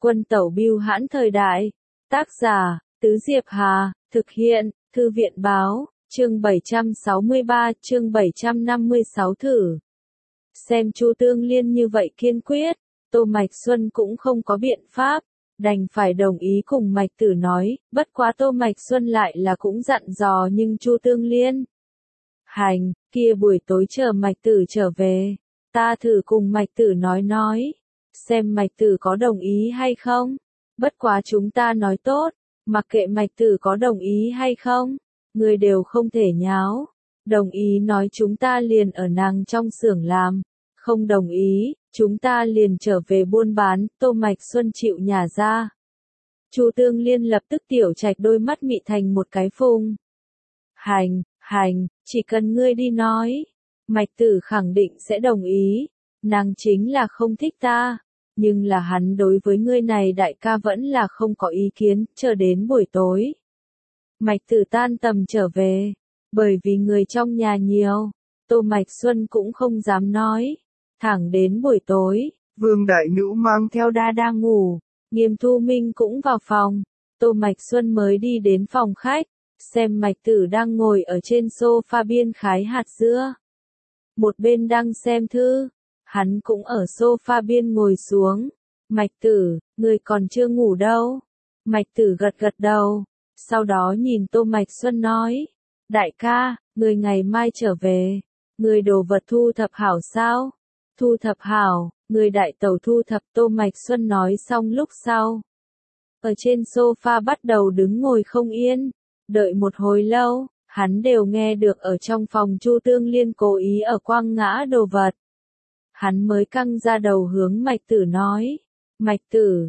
Quân tẩu bưu hãn thời đại. Tác giả, Tứ Diệp Hà, thực hiện, Thư viện báo, chương 763, chương 756 thử. Xem Chu Tương Liên như vậy kiên quyết, Tô Mạch Xuân cũng không có biện pháp, đành phải đồng ý cùng Mạch Tử nói, bất quá Tô Mạch Xuân lại là cũng dặn dò nhưng Chu Tương Liên. Hành, kia buổi tối chờ Mạch Tử trở về, ta thử cùng Mạch Tử nói, xem Mạch Tử có đồng ý hay không. Bất quá chúng ta nói tốt, mặc kệ Mạch Tử có đồng ý hay không, người đều không thể nháo. Đồng ý nói chúng ta liền ở nàng trong xưởng làm, không đồng ý, chúng ta liền trở về buôn bán. Tô Mạch Xuân chịu nhả ra. Chu Tương Liên lập tức tiểu trạch đôi mắt mị thành một cái phùng. Hành, chỉ cần ngươi đi nói, Mạch Tử khẳng định sẽ đồng ý. Nàng chính là không thích ta, nhưng là hắn đối với ngươi này đại ca vẫn là không có ý kiến. Chờ đến buổi tối, Mạch Tử tan tầm trở về, bởi vì người trong nhà nhiều, Tô Mạch Xuân cũng không dám nói. Thẳng đến buổi tối, Vương Đại Nữ mang theo Đa Đa ngủ, Nghiêm Thu Minh cũng vào phòng, Tô Mạch Xuân mới đi đến phòng khách, xem Mạch Tử đang ngồi ở trên sofa biên khái hạt dưa. Một bên đang xem thư, hắn cũng ở sofa biên ngồi xuống. Mạch Tử, người còn chưa ngủ đâu? Mạch Tử gật gật đầu, sau đó nhìn Tô Mạch Xuân nói, đại ca, người ngày mai trở về, người đồ vật thu thập hảo sao? Thu thập hảo, người đại tẩu thu thập. Tô Mạch Xuân nói xong lúc sau, ở trên sofa bắt đầu đứng ngồi không yên, đợi một hồi lâu, hắn đều nghe được ở trong phòng Chu Tương Liên cố ý ở quăng ngã đồ vật. Hắn mới căng ra đầu hướng Mạch Tử nói, Mạch Tử,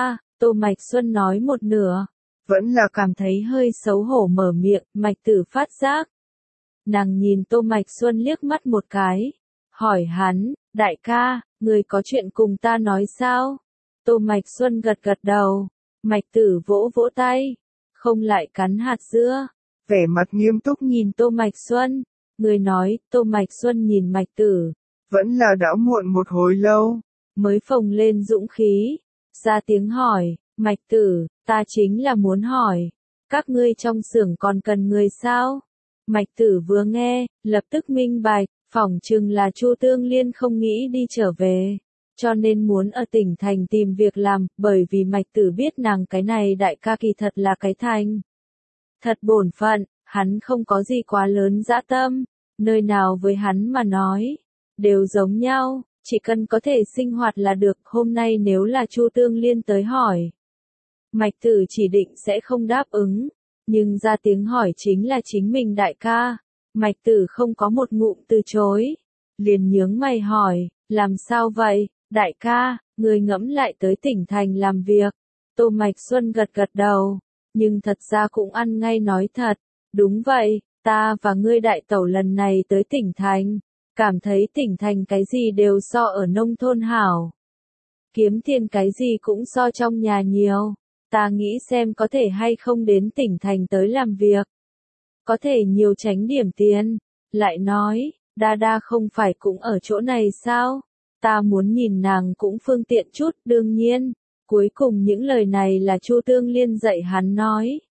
Tô Mạch Xuân nói một nửa, vẫn là cảm thấy hơi xấu hổ mở miệng. Mạch Tử phát giác, nàng nhìn Tô Mạch Xuân liếc mắt một cái, hỏi hắn, đại ca, người có chuyện cùng ta nói sao? Tô Mạch Xuân gật gật đầu, Mạch Tử vỗ vỗ tay, không lại cắn hạt dưa, vẻ mặt nghiêm túc nhìn Tô Mạch Xuân, người nói. Tô Mạch Xuân nhìn Mạch Tử, vẫn là đã muộn một hồi lâu, mới phồng lên dũng khí, ra tiếng hỏi, Mạch Tử, ta chính là muốn hỏi, các ngươi trong xưởng còn cần người sao? Mạch Tử vừa nghe, lập tức minh bạch, phỏng chừng là Chu Tương Liên không nghĩ đi trở về, cho nên muốn ở tỉnh thành tìm việc làm, bởi vì Mạch Tử biết nàng cái này đại ca kỳ thật là cái thành. Thật bổn phận, hắn không có gì quá lớn dã tâm, nơi nào với hắn mà nói, đều giống nhau, chỉ cần có thể sinh hoạt là được. Hôm nay nếu là Chu Tương Liên tới hỏi, Mạch Tử chỉ định sẽ không đáp ứng, nhưng ra tiếng hỏi chính là chính mình đại ca. Mạch Tử không có một ngụm từ chối, liền nhướng mày hỏi, làm sao vậy, đại ca, người ngẫm lại tới tỉnh thành làm việc. Tô Mạch Xuân gật gật đầu, nhưng thật ra cũng ăn ngay nói thật, đúng vậy, ta và ngươi đại tẩu lần này tới tỉnh thành, cảm thấy tỉnh thành cái gì đều so ở nông thôn hảo. Kiếm tiền cái gì cũng so trong nhà nhiều, ta nghĩ xem có thể hay không đến tỉnh thành tới làm việc. Có thể nhiều tránh điểm tiền. Lại nói, Đa Đa không phải cũng ở chỗ này sao? Ta muốn nhìn nàng cũng phương tiện chút. Đương nhiên, cuối cùng những lời này là Chu Tương Liên dạy hắn nói.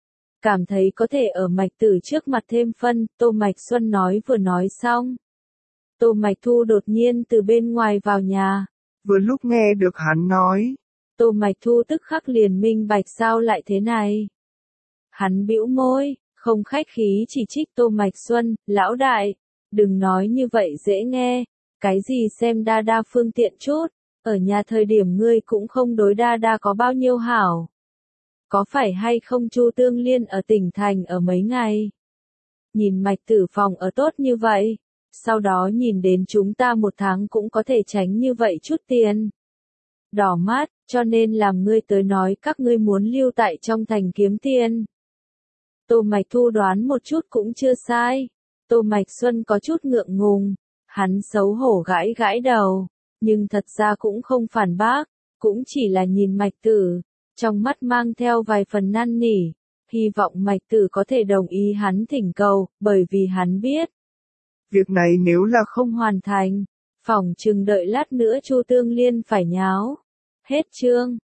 Cảm thấy có thể ở Mạch Tử trước mặt thêm phân. Tô Mạch Xuân nói vừa nói xong, Tô Mạch Thu đột nhiên từ bên ngoài vào nhà. Vừa lúc nghe được hắn nói, Tô Mạch Thu tức khắc liền minh bạch sao lại thế này. Hắn bĩu môi, không khách khí chỉ trích Tô Mạch Xuân, lão đại, đừng nói như vậy dễ nghe, cái gì xem Đa Đa phương tiện chút, ở nhà thời điểm ngươi cũng không đối Đa Đa có bao nhiêu hảo. Có phải hay không Chu Tương Liên ở tỉnh thành ở mấy ngày? Nhìn Mạch Tử phòng ở tốt như vậy, sau đó nhìn đến chúng ta một tháng cũng có thể tránh như vậy chút tiền. Đỏ mắt, cho nên làm ngươi tới nói các ngươi muốn lưu tại trong thành kiếm tiền. Tô Mạch Thu đoán một chút cũng chưa sai. Tô Mạch Xuân có chút ngượng ngùng, hắn xấu hổ gãi gãi đầu, nhưng thật ra cũng không phản bác, cũng chỉ là nhìn Mạch Tử, trong mắt mang theo vài phần năn nỉ, hy vọng Mạch Tử có thể đồng ý hắn thỉnh cầu, bởi vì hắn biết, việc này nếu là không hoàn thành, phỏng chừng đợi lát nữa Chu Tương Liên phải nháo. Hết chương.